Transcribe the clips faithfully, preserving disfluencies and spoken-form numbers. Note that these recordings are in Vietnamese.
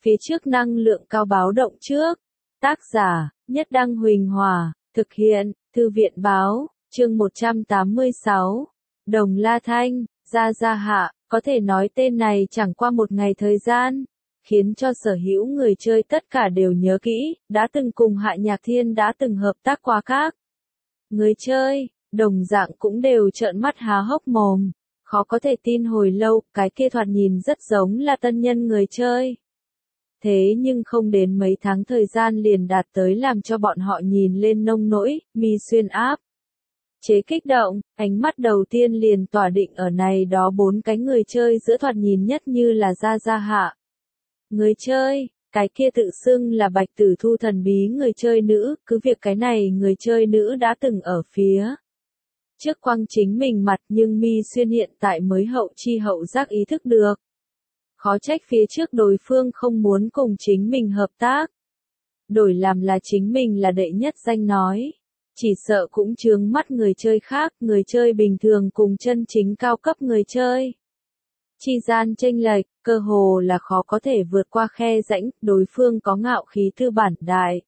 phía trước năng lượng cao báo động trước. Tác giả, Nhất Đăng Huỳnh Hòa, thực hiện, Thư viện Báo, chương một trăm tám mươi sáu. Đồng La Thanh, Gia Gia Hạ, có thể nói tên này chẳng qua một ngày thời gian, khiến cho sở hữu người chơi tất cả đều nhớ kỹ, đã từng cùng Hạ Nhạc Thiên đã từng hợp tác qua các. Người chơi, đồng dạng cũng đều trợn mắt há hốc mồm, khó có thể tin hồi lâu, cái kia thoạt nhìn rất giống là tân nhân người chơi. Thế nhưng không đến mấy tháng thời gian liền đạt tới làm cho bọn họ nhìn lên nông nỗi, mi xuyên áp. Chế kích động, ánh mắt đầu tiên liền tỏa định ở này đó bốn cái người chơi giữa thoạt nhìn nhất như là Gia Gia Hạ. Người chơi, cái kia tự xưng là Bạch Tử Thu thần bí người chơi nữ, cứ việc cái này người chơi nữ đã từng ở phía trước quăng chính mình mặt nhưng mi xuyên hiện tại mới hậu chi hậu giác ý thức được. Khó trách phía trước đối phương không muốn cùng chính mình hợp tác. Đổi làm là chính mình là đệ nhất danh nói. Chỉ sợ cũng chướng mắt người chơi khác, người chơi bình thường cùng chân chính cao cấp người chơi. Chi gian chênh lệch, cơ hồ là khó có thể vượt qua khe rãnh, đối phương có ngạo khí tư bản đại.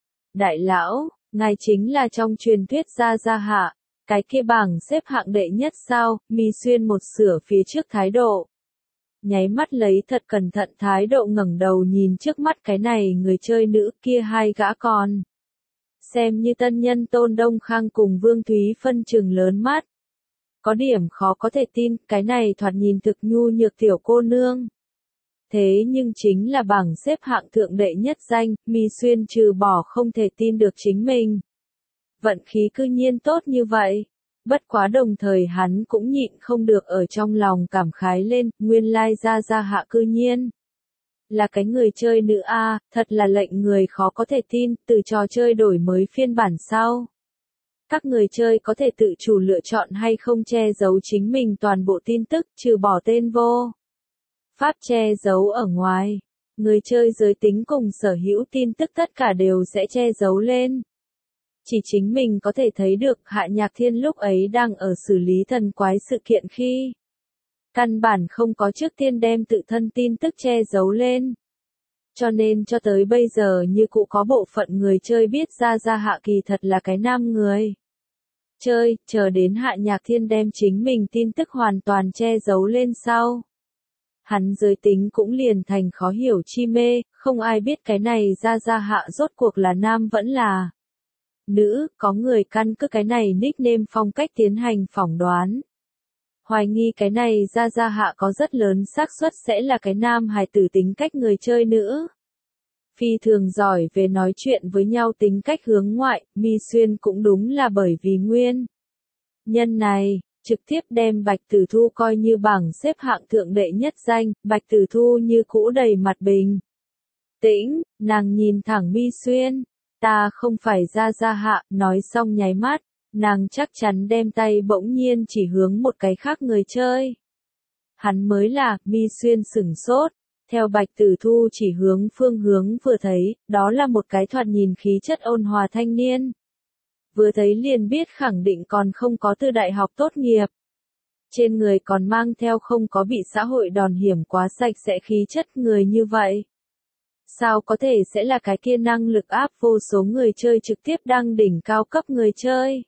Đại lão, ngài chính là trong truyền thuyết Gia Gia Hạ, cái kia bảng xếp hạng đệ nhất sao, mi xuyên một sửa phía trước thái độ. Nháy mắt lấy thật cẩn thận thái độ ngẩng đầu nhìn trước mắt cái này người chơi nữ kia hai gã con. Xem như tân nhân Tôn Đông Khang cùng Vương Thúy phân chừng lớn mắt. Có điểm khó có thể tin, cái này thoạt nhìn thực nhu nhược tiểu cô nương. Thế nhưng chính là bảng xếp hạng thượng đệ nhất danh, mi xuyên trừ bỏ không thể tin được chính mình. Vận khí cư nhiên tốt như vậy. Bất quá đồng thời hắn cũng nhịn không được ở trong lòng cảm khái lên, nguyên lai Gia Gia Hạ cư nhiên. Là cái người chơi nữ A, thật là lệnh người khó có thể tin, từ trò chơi đổi mới phiên bản sau. Các người chơi có thể tự chủ lựa chọn hay không che giấu chính mình toàn bộ tin tức, trừ bỏ tên vô pháp che giấu ở ngoài. Người chơi giới tính cùng sở hữu tin tức tất cả đều sẽ che giấu lên. Chỉ chính mình có thể thấy được Hạ Nhạc Thiên lúc ấy đang ở xử lý thần quái sự kiện khi. Căn bản không có trước tiên đem tự thân tin tức che giấu lên. Cho nên cho tới bây giờ như cụ có bộ phận người chơi biết Gia Gia Hạ kỳ thật là cái nam người. Chơi, chờ đến Hạ Nhạc Thiên đem chính mình tin tức hoàn toàn che giấu lên sau. Hắn giới tính cũng liền thành khó hiểu chi mê, không ai biết cái này Gia Gia Hạ rốt cuộc là nam vẫn là nữ, có người căn cứ cái này nickname phong cách tiến hành phỏng đoán. Hoài nghi cái này Gia Gia Hạ có rất lớn xác suất sẽ là cái nam hài tử tính cách người chơi nữ. Phi thường giỏi về nói chuyện với nhau tính cách hướng ngoại, mi xuyên cũng đúng là bởi vì nguyên nhân này, trực tiếp đem Bạch Tử Thu coi như bảng xếp hạng thượng đệ nhất danh, Bạch Tử Thu như cũ đầy mặt bình tĩnh, nàng nhìn thẳng mi xuyên, ta không phải Gia Gia Hạ, nói xong nháy mắt. Nàng chắc chắn đem tay bỗng nhiên chỉ hướng một cái khác người chơi. Hắn mới là, mi xuyên sửng sốt. Theo Bạch Tử Thu chỉ hướng phương hướng vừa thấy, đó là một cái thoạt nhìn khí chất ôn hòa thanh niên. Vừa thấy liền biết khẳng định còn không có từ đại học tốt nghiệp. Trên người còn mang theo không có bị xã hội đòn hiểm quá sạch sẽ khí chất người như vậy. Sao có thể sẽ là cái kia năng lực áp vô số người chơi trực tiếp đăng đỉnh cao cấp người chơi?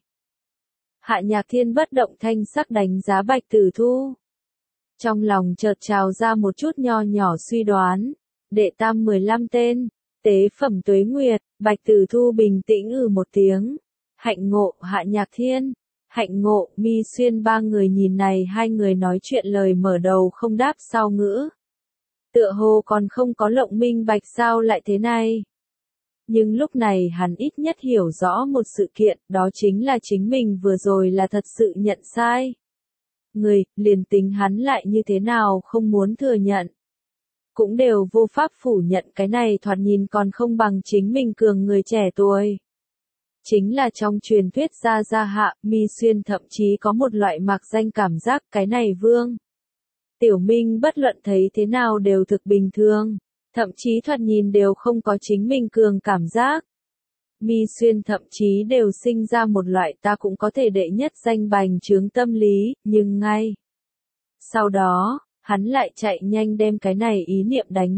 Hạ Nhạc Thiên bất động thanh sắc đánh giá Bạch Tử Thu. Trong lòng chợt trào ra một chút nho nhỏ suy đoán. Đệ tam mười lăm tên. Tế phẩm Tuế Nguyệt. Bạch Tử Thu bình tĩnh ừ một tiếng. Hạnh Ngộ, Hạ Nhạc Thiên. Hạnh Ngộ, mi xuyên ba người nhìn này hai người nói chuyện lời mở đầu không đáp sau ngữ. Tựa hồ còn không có lộng minh bạch sao lại thế này. Nhưng lúc này hắn ít nhất hiểu rõ một sự kiện, đó chính là chính mình vừa rồi là thật sự nhận sai. Người, liền tính hắn lại như thế nào không muốn thừa nhận. Cũng đều vô pháp phủ nhận cái này thoạt nhìn còn không bằng chính mình cường người trẻ tuổi. Chính là trong truyền thuyết Gia Gia Hạ, mi xuyên thậm chí có một loại mạc danh cảm giác cái này vương. Tiểu Minh bất luận thấy thế nào đều thực bình thường. Thậm chí thoạt nhìn đều không có chính mình cường cảm giác. Mi xuyên thậm chí đều sinh ra một loại ta cũng có thể đệ nhất danh bành trướng tâm lý, nhưng ngay sau đó, hắn lại chạy nhanh đem cái này ý niệm đánh mất.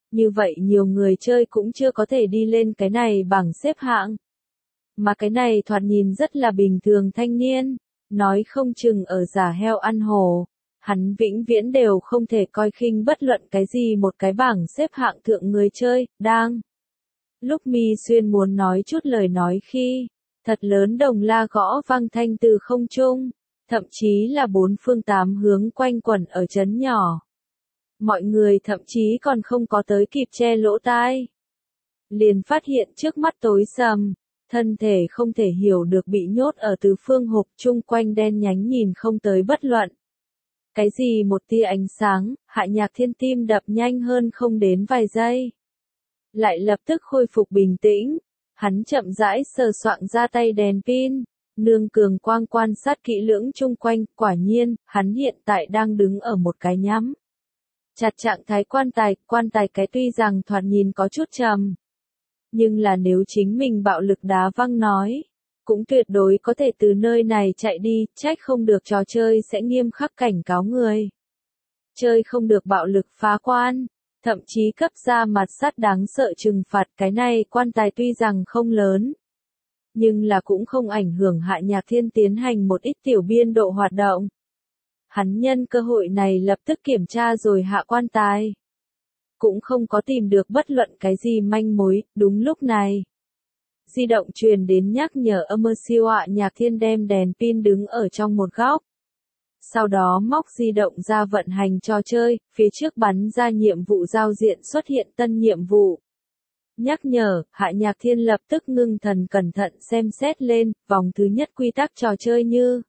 Như vậy nhiều người chơi cũng chưa có thể đi lên cái này bảng xếp hạng. Mà cái này thoạt nhìn rất là bình thường thanh niên, nói không chừng ở giả heo ăn hổ. Hắn vĩnh viễn đều không thể coi khinh bất luận cái gì một cái bảng xếp hạng thượng người chơi, đang. Lúc Mi Xuyên muốn nói chút lời nói khi, thật lớn đồng la gõ vang thanh từ không trung, thậm chí là bốn phương tám hướng quanh quẩn ở trấn nhỏ. Mọi người thậm chí còn không có tới kịp che lỗ tai. Liền phát hiện trước mắt tối sầm, thân thể không thể hiểu được bị nhốt ở tứ phương hộp chung quanh đen nhánh nhìn không tới bất luận. Cái gì một tia ánh sáng, Hạ Nhạc Thiên tim đập nhanh hơn không đến vài giây. Lại lập tức khôi phục bình tĩnh, hắn chậm rãi sờ soạng ra tay đèn pin, nương cường quang quan sát kỹ lưỡng chung quanh, quả nhiên, hắn hiện tại đang đứng ở một cái nhắm. Chặt trạng thái quan tài, quan tài cái tuy rằng thoạt nhìn có chút trầm. Nhưng là nếu chính mình bạo lực đá văng nói, cũng tuyệt đối có thể từ nơi này chạy đi, trách không được trò chơi sẽ nghiêm khắc cảnh cáo người. Chơi không được bạo lực phá quan, thậm chí cấp ra mặt sắt đáng sợ trừng phạt cái này quan tài tuy rằng không lớn. Nhưng là cũng không ảnh hưởng Hạ Nhạc Thiên tiến hành một ít tiểu biên độ hoạt động. Hắn nhân cơ hội này lập tức kiểm tra rồi hạ quan tài. Cũng không có tìm được bất luận cái gì manh mối, đúng lúc này. Di động truyền đến nhắc nhở âm mơ siêu Hạ Nhạc Thiên đem đèn pin đứng ở trong một góc. Sau đó móc di động ra vận hành trò chơi, phía trước bắn ra nhiệm vụ giao diện xuất hiện tân nhiệm vụ. Nhắc nhở, Hạ Nhạc Thiên lập tức ngưng thần cẩn thận xem xét lên, vòng thứ nhất quy tắc trò chơi như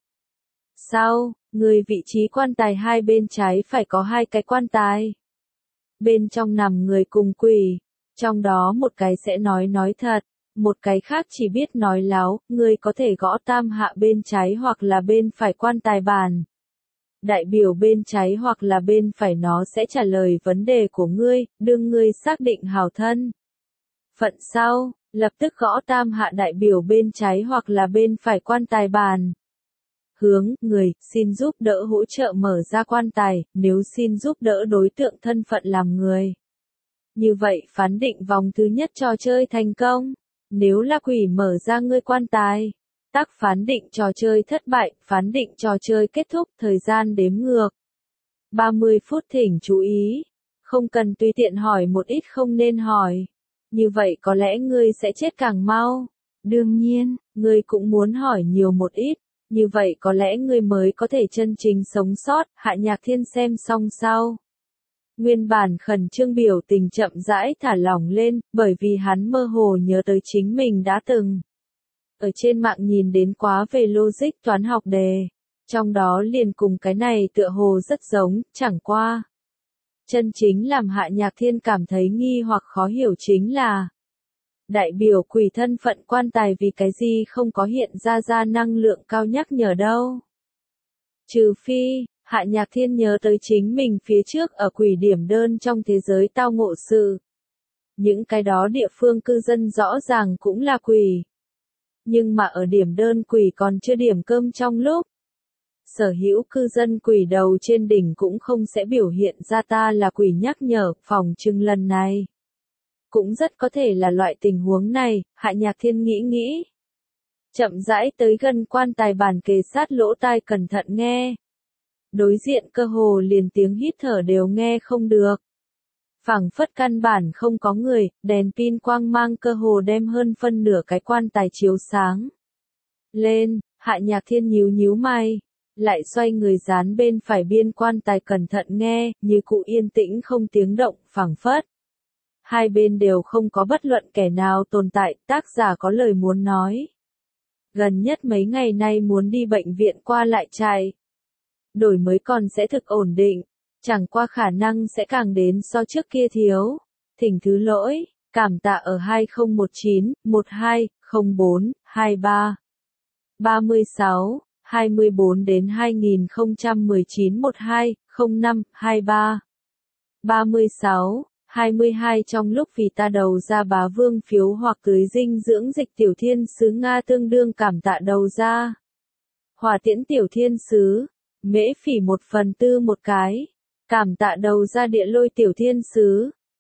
sau, người vị trí quan tài hai bên trái phải có hai cái quan tài. Bên trong nằm người cùng quỷ, trong đó một cái sẽ nói nói thật, một cái khác chỉ biết nói láo, người có thể gõ tam hạ bên trái hoặc là bên phải quan tài bàn. Đại biểu bên trái hoặc là bên phải nó sẽ trả lời vấn đề của ngươi, đương ngươi xác định hảo thân. Phận sau, lập tức gõ tam hạ đại biểu bên trái hoặc là bên phải quan tài bàn. Hướng, người, xin giúp đỡ hỗ trợ mở ra quan tài, nếu xin giúp đỡ đối tượng thân phận làm người. Như vậy phán định vòng thứ nhất trò chơi thành công. Nếu là quỷ mở ra ngươi quan tài. Tác phán định trò chơi thất bại, phán định trò chơi kết thúc, thời gian đếm ngược. ba mươi phút thỉnh chú ý. Không cần tùy tiện hỏi một ít không nên hỏi. Như vậy có lẽ ngươi sẽ chết càng mau. Đương nhiên, ngươi cũng muốn hỏi nhiều một ít. Như vậy có lẽ ngươi mới có thể chân chính sống sót, Hạ Nhạc Thiên xem xong sau. Nguyên bản khẩn trương biểu tình chậm rãi thả lỏng lên, bởi vì hắn mơ hồ nhớ tới chính mình đã từng. Ở trên mạng nhìn đến quá về logic toán học đề. Trong đó liền cùng cái này tựa hồ rất giống, chẳng qua. Chân chính làm Hạ Nhạc Thiên cảm thấy nghi hoặc khó hiểu chính là đại biểu quỷ thân phận quan tài vì cái gì không có hiện ra ra năng lượng cao nhắc nhở đâu. Trừ phi, Hạ Nhạc Thiên nhớ tới chính mình phía trước ở quỷ điểm đơn trong thế giới tao ngộ sự. Những cái đó địa phương cư dân rõ ràng cũng là quỷ. Nhưng mà ở điểm đơn quỷ còn chưa điểm cơm trong lúc. Sở hữu cư dân quỷ đầu trên đỉnh cũng không sẽ biểu hiện ra ta là quỷ nhắc nhở, phòng trưng lần này. Cũng rất có thể là loại tình huống này, Hạ Nhạc Thiên nghĩ nghĩ. Chậm rãi tới gần quan tài bàn kề sát lỗ tai cẩn thận nghe. Đối diện cơ hồ liền tiếng hít thở đều nghe không được. Phảng phất căn bản không có người, đèn pin quang mang cơ hồ đem hơn phân nửa cái quan tài chiếu sáng. Lên, Hạ Nhạc Thiên nhíu nhíu mày. Lại xoay người dán bên phải biên quan tài cẩn thận nghe, như cụ yên tĩnh không tiếng động, phảng phất. Hai bên đều không có bất luận kẻ nào tồn tại, tác giả có lời muốn nói. Gần nhất mấy ngày nay muốn đi bệnh viện qua lại chạy. Đổi mới còn sẽ thực ổn định, chẳng qua khả năng sẽ càng đến so trước kia thiếu. Thỉnh thứ lỗi, cảm tạ ở hai không một chín, một hai, không bốn, hai ba. ba mươi sáu, hai mươi bốn đến hai nghìn không trăm mười chín một hai, không năm, hai ba. ba mươi sáu, hai mươi hai trong lúc vì ta đầu ra bá vương phiếu hoặc tưới dinh dưỡng dịch tiểu thiên sứ Nga tương đương cảm tạ đầu ra. Hỏa tiễn tiểu thiên sứ, mễ phỉ một phần tư một cái. Cảm tạ đầu ra địa lôi tiểu thiên sứ,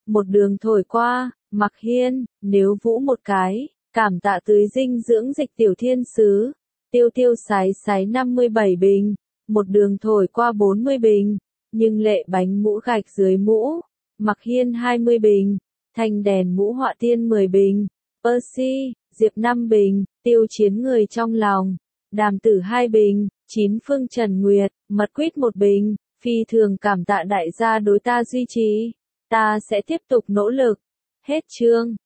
một đường thổi qua, Mặc Hiên, nếu vũ một cái, cảm tạ tưới dinh dưỡng dịch tiểu thiên sứ, tiêu tiêu sái sái năm mươi bảy bình, một đường thổi qua bốn mươi bình, nhưng lệ bánh mũ gạch dưới mũ, Mặc Hiên hai mươi bình, thanh đèn mũ họa tiên mười bình, Percy, Diệp năm bình, tiêu chiến người trong lòng, đàm tử hai bình, chín phương Trần Nguyệt, mật quýt một bình, phi thường cảm tạ đại gia đối ta duy trì, ta sẽ tiếp tục nỗ lực. Hết chương.